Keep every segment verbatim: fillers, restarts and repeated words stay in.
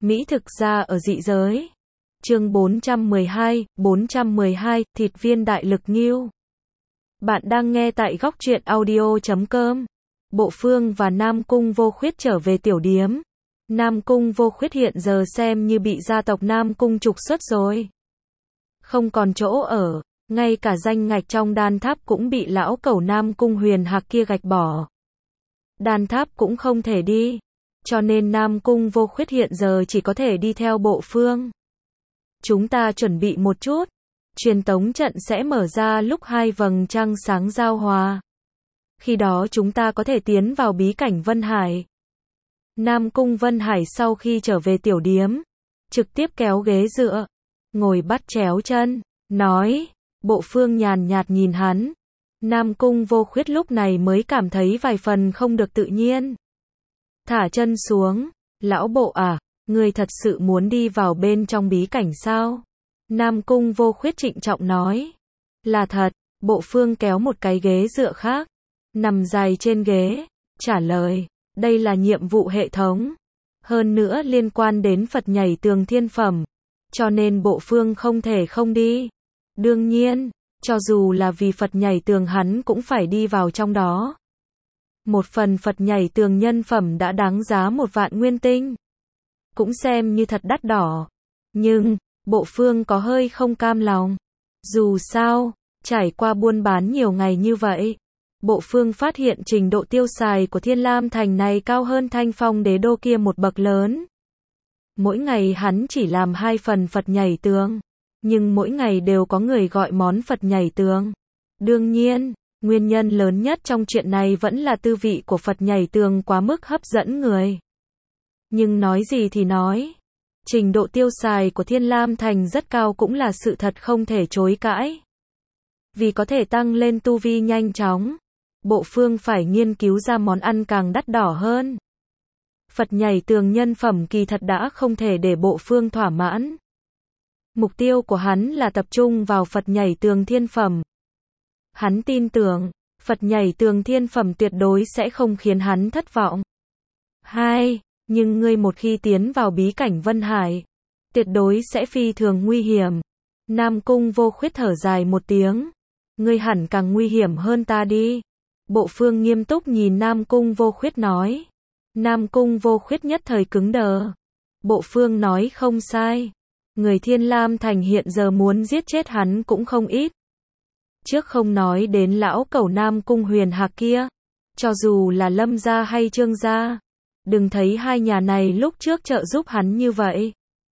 Mỹ thực gia ở dị giới. Chương bốn trăm mười hai, bốn trăm mười hai, thịt viên đại lực ngưu. Bạn đang nghe tại góc truyện audio chấm com. Bộ Phương và Nam Cung Vô Khuyết trở về tiểu điếm. Nam Cung Vô Khuyết hiện giờ xem như bị gia tộc Nam Cung trục xuất rồi. Không còn chỗ ở, ngay cả danh ngạch trong đan tháp cũng bị lão cẩu Nam Cung Huyền Hạc kia gạch bỏ. Đan tháp cũng không thể đi, cho nên Nam Cung Vô Khuyết hiện giờ chỉ có thể đi theo Bộ Phương. Chúng ta chuẩn bị một chút, truyền tống trận sẽ mở ra lúc hai vầng trăng sáng giao hòa. Khi đó chúng ta có thể tiến vào bí cảnh Vân Hải. Nam Cung Vân Hải sau khi trở về tiểu điếm, trực tiếp kéo ghế dựa, ngồi bắt chéo chân, nói, Bộ Phương nhàn nhạt nhìn hắn. Nam Cung Vô Khuyết lúc này mới cảm thấy vài phần không được tự nhiên. Thả chân xuống, lão Bộ à, ngươi thật sự muốn đi vào bên trong bí cảnh sao? Nam Cung Vô Khuyết trịnh trọng nói. Là thật. Bộ Phương kéo một cái ghế dựa khác, nằm dài trên ghế, trả lời, đây là nhiệm vụ hệ thống. Hơn nữa liên quan đến Phật nhảy tường thiên phẩm, cho nên Bộ Phương không thể không đi. Đương nhiên, cho dù là vì Phật nhảy tường hắn cũng phải đi vào trong đó. Một phần Phật nhảy tường nhân phẩm đã đáng giá một vạn nguyên tinh. Cũng xem như thật đắt đỏ. Nhưng, Bộ Phương có hơi không cam lòng. Dù sao, trải qua buôn bán nhiều ngày như vậy, Bộ Phương phát hiện trình độ tiêu xài của Thiên Lam Thành này cao hơn Thanh Phong Đế Đô kia một bậc lớn. Mỗi ngày hắn chỉ làm hai phần Phật nhảy tường, nhưng mỗi ngày đều có người gọi món Phật nhảy tường. Đương nhiên, nguyên nhân lớn nhất trong chuyện này vẫn là tư vị của Phật nhảy tường quá mức hấp dẫn người. Nhưng nói gì thì nói, trình độ tiêu xài của Thiên Lam Thành rất cao cũng là sự thật không thể chối cãi. Vì có thể tăng lên tu vi nhanh chóng, Bộ Phương phải nghiên cứu ra món ăn càng đắt đỏ hơn. Phật nhảy tường nhân phẩm kỳ thật đã không thể để Bộ Phương thỏa mãn. Mục tiêu của hắn là tập trung vào Phật nhảy tường thiên phẩm. Hắn tin tưởng, Phật nhảy tường thiên phẩm tuyệt đối sẽ không khiến hắn thất vọng. Hai, nhưng ngươi một khi tiến vào bí cảnh Vân Hải, tuyệt đối sẽ phi thường nguy hiểm. Nam Cung Vô Khuyết thở dài một tiếng. Ngươi hẳn càng nguy hiểm hơn ta đi. Bộ Phương nghiêm túc nhìn Nam Cung Vô Khuyết nói. Nam Cung Vô Khuyết nhất thời cứng đờ. Bộ Phương nói không sai. Người Thiên Lam Thành hiện giờ muốn giết chết hắn cũng không ít. Trước không nói đến lão cẩu Nam Cung Huyền Hạc kia, cho dù là Lâm gia hay Trương gia, đừng thấy hai nhà này lúc trước trợ giúp hắn như vậy.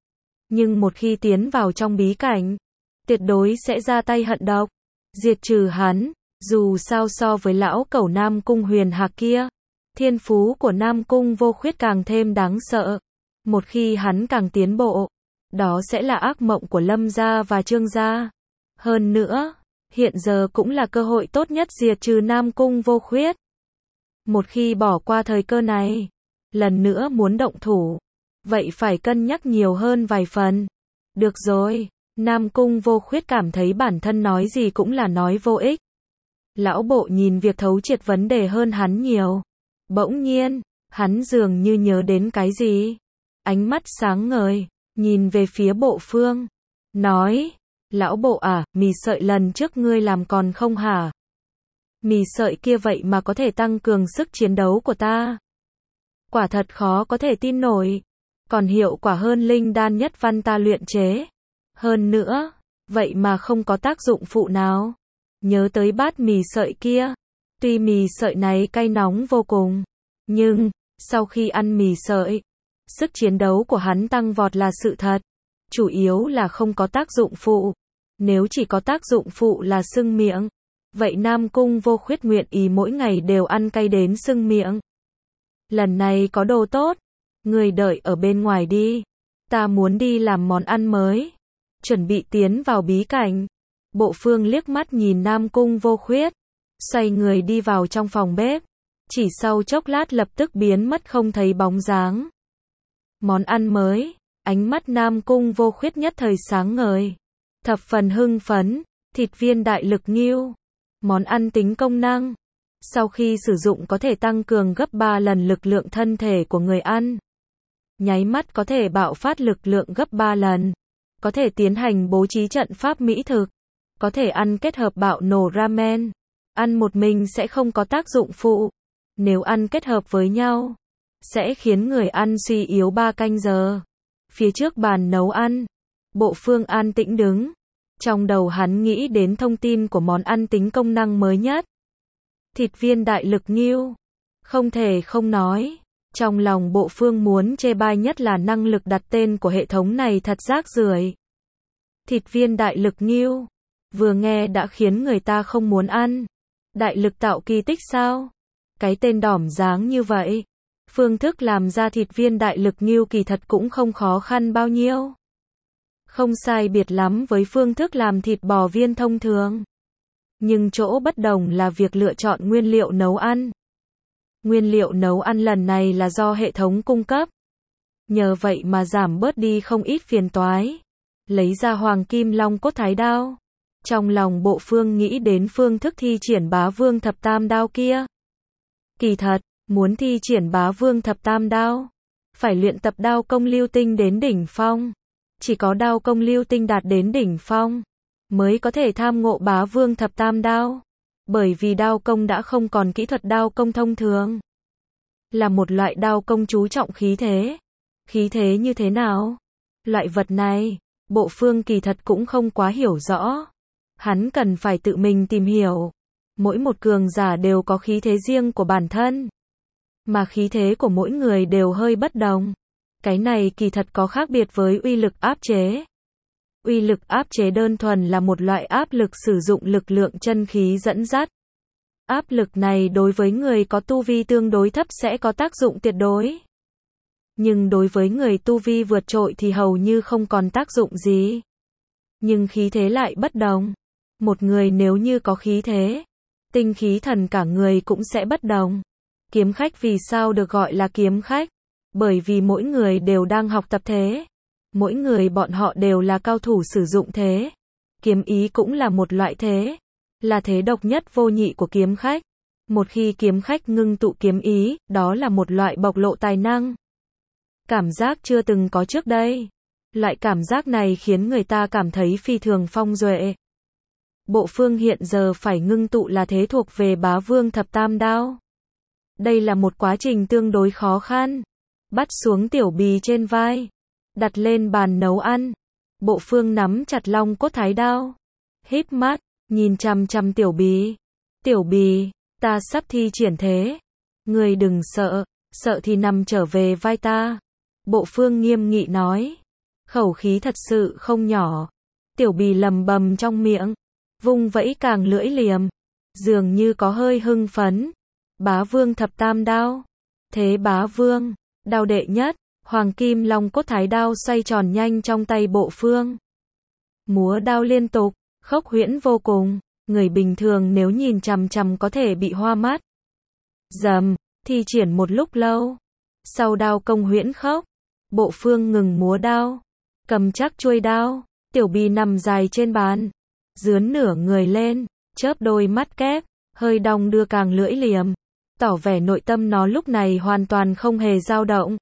Nhưng một khi tiến vào trong bí cảnh, tuyệt đối sẽ ra tay hận độc, diệt trừ hắn. Dù sao so với lão cẩu Nam Cung Huyền Hạc kia, thiên phú của Nam Cung Vô Khuyết càng thêm đáng sợ. Một khi hắn càng tiến bộ, đó sẽ là ác mộng của Lâm gia và Trương gia. Hơn nữa, hiện giờ cũng là cơ hội tốt nhất diệt trừ Nam Cung Vô Khuyết. Một khi bỏ qua thời cơ này, lần nữa muốn động thủ, vậy phải cân nhắc nhiều hơn vài phần. Được rồi, Nam Cung Vô Khuyết cảm thấy bản thân nói gì cũng là nói vô ích. Lão Bộ nhìn việc thấu triệt vấn đề hơn hắn nhiều. Bỗng nhiên, hắn dường như nhớ đến cái gì. Ánh mắt sáng ngời, nhìn về phía Bộ Phương. Nói, lão Bộ à, mì sợi lần trước ngươi làm còn không hả? Mì sợi kia vậy mà có thể tăng cường sức chiến đấu của ta. Quả thật khó có thể tin nổi. Còn hiệu quả hơn linh đan nhất văn ta luyện chế. Hơn nữa, vậy mà không có tác dụng phụ nào. Nhớ tới bát mì sợi kia. Tuy mì sợi này cay nóng vô cùng, nhưng, sau khi ăn mì sợi, sức chiến đấu của hắn tăng vọt là sự thật. Chủ yếu là không có tác dụng phụ. Nếu chỉ có tác dụng phụ là sưng miệng, vậy Nam Cung Vô Khuyết nguyện ý mỗi ngày đều ăn cay đến sưng miệng. Lần này có đồ tốt, người đợi ở bên ngoài đi. Ta muốn đi làm món ăn mới. Chuẩn bị tiến vào bí cảnh. Bộ Phương liếc mắt nhìn Nam Cung Vô Khuyết, xoay người đi vào trong phòng bếp. Chỉ sau chốc lát lập tức biến mất không thấy bóng dáng. Món ăn mới, ánh mắt Nam Cung Vô Khuyết nhất thời sáng ngời. Thập phần hưng phấn, thịt viên đại lực ngưu. Món ăn tính công năng. Sau khi sử dụng có thể tăng cường gấp ba lần lực lượng thân thể của người ăn. nháy mắt có thể bạo phát lực lượng gấp ba lần, có thể tiến hành bố trí trận pháp mỹ thực, có thể ăn kết hợp bạo nổ ramen, ăn một mình sẽ không có tác dụng phụ, nếu ăn kết hợp với nhau, sẽ khiến người ăn suy yếu ba canh giờ. Phía trước bàn nấu ăn, Bộ Phương an tĩnh đứng, trong đầu hắn nghĩ đến thông tin của món ăn tính công năng mới nhất. Thịt viên đại lực ngưu, không thể không nói, trong lòng Bộ Phương muốn chê bai nhất là năng lực đặt tên của hệ thống này thật rác rưởi. Thịt viên đại lực ngưu, vừa nghe đã khiến người ta không muốn ăn. Đại lực tạo kỳ tích sao? Cái tên đỏm dáng như vậy. Phương thức làm ra thịt viên đại lực ngưu kỳ thật cũng không khó khăn bao nhiêu. Không sai biệt lắm với phương thức làm thịt bò viên thông thường. Nhưng chỗ bất đồng là việc lựa chọn nguyên liệu nấu ăn. Nguyên liệu nấu ăn lần này là do hệ thống cung cấp. Nhờ vậy mà giảm bớt đi không ít phiền toái. Lấy ra hoàng kim long cốt thái đao. Trong lòng Bộ Phương nghĩ đến phương thức thi triển bá vương thập tam đao kia. Kỳ thật, muốn thi triển bá vương thập tam đao, phải luyện tập đao công lưu tinh đến đỉnh phong. Chỉ có đao công lưu tinh đạt đến đỉnh phong, mới có thể tham ngộ bá vương thập tam đao. Bởi vì đao công đã không còn kỹ thuật đao công thông thường. Là một loại đao công chú trọng khí thế. Khí thế như thế nào? Loại vật này, Bộ Phương kỳ thật cũng không quá hiểu rõ. Hắn cần phải tự mình tìm hiểu. Mỗi một cường giả đều có khí thế riêng của bản thân. Mà khí thế của mỗi người đều hơi bất đồng. Cái này kỳ thật có khác biệt với uy lực áp chế. Uy lực áp chế đơn thuần là một loại áp lực sử dụng lực lượng chân khí dẫn dắt. Áp lực này đối với người có tu vi tương đối thấp sẽ có tác dụng tuyệt đối. Nhưng đối với người tu vi vượt trội thì hầu như không còn tác dụng gì. Nhưng khí thế lại bất đồng. Một người nếu như có khí thế, tinh khí thần cả người cũng sẽ bất đồng. Kiếm khách vì sao được gọi là kiếm khách? Bởi vì mỗi người đều đang học tập thế. Mỗi người bọn họ đều là cao thủ sử dụng thế. Kiếm ý cũng là một loại thế. Là thế độc nhất vô nhị của kiếm khách. Một khi kiếm khách ngưng tụ kiếm ý, đó là một loại bộc lộ tài năng. Cảm giác chưa từng có trước đây. Loại cảm giác này khiến người ta cảm thấy phi thường phong duệ. Bộ Phương hiện giờ phải ngưng tụ là thế thuộc về bá vương thập tam đao. Đây là một quá trình tương đối khó khăn. Bắt xuống tiểu bì trên vai. Đặt lên bàn nấu ăn. Bộ Phương nắm chặt long cốt thái đao. Híp mắt, nhìn chằm chằm tiểu bì. Tiểu bì, ta sắp thi triển thế. Ngươi đừng sợ, sợ thì nằm trở về vai ta. Bộ Phương nghiêm nghị nói. Khẩu khí thật sự không nhỏ. Tiểu bì lầm bầm trong miệng. Vung vẫy càng lưỡi liềm. Dường như có hơi hưng phấn. Bá vương thập tam đao. Thế bá vương, đao đệ nhất. Hoàng kim long cốt thái đao xoay tròn nhanh trong tay Bộ Phương. Múa đao liên tục, khốc huyễn vô cùng. Người bình thường nếu nhìn chằm chằm có thể bị hoa mắt. Dầm, thi triển một lúc lâu. Sau đao công huyễn khốc, Bộ Phương ngừng múa đao. Cầm chắc chuôi đao, tiểu bì nằm dài trên bàn. Dướn nửa người lên, chớp đôi mắt kép, hơi đong đưa càng lưỡi liềm. Tỏ vẻ nội tâm nó lúc này hoàn toàn không hề dao động.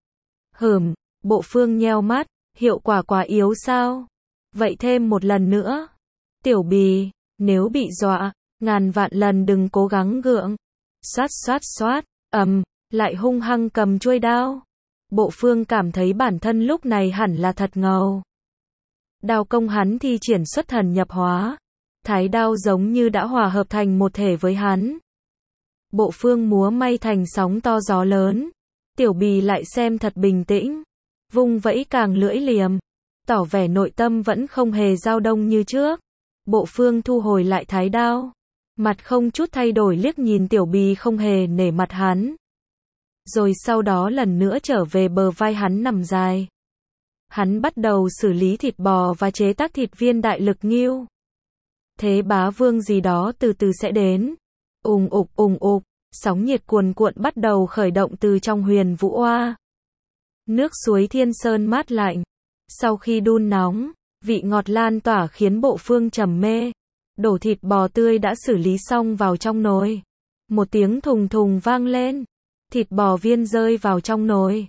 Hửm, Bộ Phương nheo mắt, hiệu quả quá yếu sao? Vậy thêm một lần nữa. Tiểu bì, nếu bị dọa, ngàn vạn lần đừng cố gắng gượng. Xoát xoát xoát, ầm, lại hung hăng cầm chuôi đao. Bộ Phương cảm thấy bản thân lúc này hẳn là thật ngầu. Đao công hắn thi triển xuất thần nhập hóa. Thái đao giống như đã hòa hợp thành một thể với hắn. Bộ Phương múa may thành sóng to gió lớn. Tiểu bì lại xem thật bình tĩnh. Vung vẫy càng lưỡi liềm. Tỏ vẻ nội tâm vẫn không hề dao động như trước. Bộ Phương thu hồi lại thái đao. Mặt không chút thay đổi liếc nhìn tiểu bì không hề nể mặt hắn. Rồi sau đó lần nữa trở về bờ vai hắn nằm dài. Hắn bắt đầu xử lý thịt bò và chế tác thịt viên đại lực ngưu. Thế bá vương gì đó từ từ sẽ đến. Ùng ục ùng ục, sóng nhiệt cuồn cuộn bắt đầu khởi động từ trong huyền vũ oa. Nước suối Thiên Sơn mát lạnh. Sau khi đun nóng, vị ngọt lan tỏa khiến Bộ Phương trầm mê. Đổ thịt bò tươi đã xử lý xong vào trong nồi. Một tiếng thùng thùng vang lên. Thịt bò viên rơi vào trong nồi.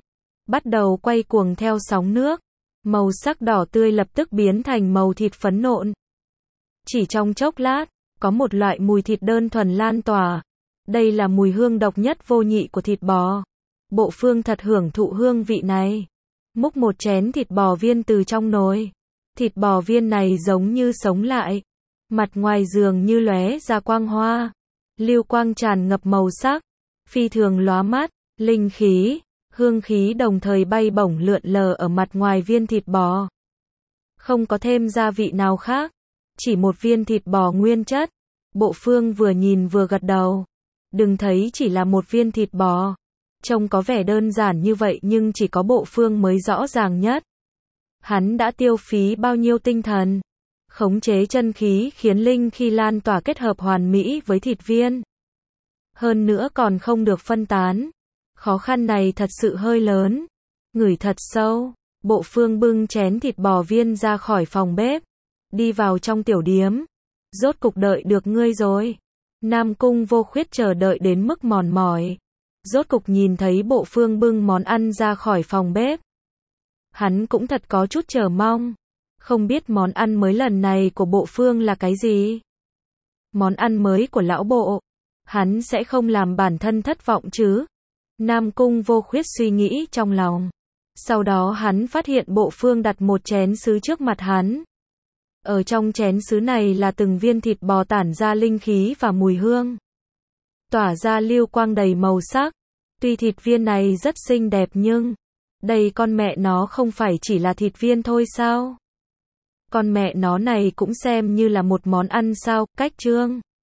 bắt đầu quay cuồng theo sóng nước. Màu sắc đỏ tươi lập tức biến thành màu thịt phấn nộn. Chỉ trong chốc lát, có một loại mùi thịt đơn thuần lan tỏa. Đây là mùi hương độc nhất vô nhị của thịt bò. Bộ Phương thật hưởng thụ hương vị này. Múc một chén thịt bò viên từ trong nồi. Thịt bò viên này giống như sống lại. Mặt ngoài dường như lóe ra quang hoa. Lưu quang tràn ngập màu sắc. Phi thường lóa mắt, linh khí, hương khí đồng thời bay bổng lượn lờ ở mặt ngoài viên thịt bò. Không có thêm gia vị nào khác. Chỉ một viên thịt bò nguyên chất. Bộ Phương vừa nhìn vừa gật đầu. Đừng thấy chỉ là một viên thịt bò. Trông có vẻ đơn giản như vậy nhưng chỉ có Bộ Phương mới rõ ràng nhất. Hắn đã tiêu phí bao nhiêu tinh thần. Khống chế chân khí khiến linh khí lan tỏa kết hợp hoàn mỹ với thịt viên. Hơn nữa còn không được phân tán. Khó khăn này thật sự hơi lớn. Ngửi thật sâu. Bộ Phương bưng chén thịt bò viên ra khỏi phòng bếp. Đi vào trong tiểu điếm. Rốt cục đợi được ngươi rồi. Nam Cung Vô Khuyết chờ đợi đến mức mòn mỏi. Rốt cục nhìn thấy Bộ Phương bưng món ăn ra khỏi phòng bếp. Hắn cũng thật có chút chờ mong. Không biết món ăn mới lần này của Bộ Phương là cái gì? Món ăn mới của lão Bộ. Hắn sẽ không làm bản thân thất vọng chứ? Nam Cung Vô Khuyết suy nghĩ trong lòng. Sau đó hắn phát hiện Bộ Phương đặt một chén sứ trước mặt hắn. Ở trong chén sứ này là từng viên thịt bò tản ra linh khí và mùi hương. Tỏa ra lưu quang đầy màu sắc. Tuy thịt viên này rất xinh đẹp nhưng đây con mẹ nó không phải chỉ là thịt viên thôi sao? Con mẹ nó này cũng xem như là một món ăn sao? Cách chương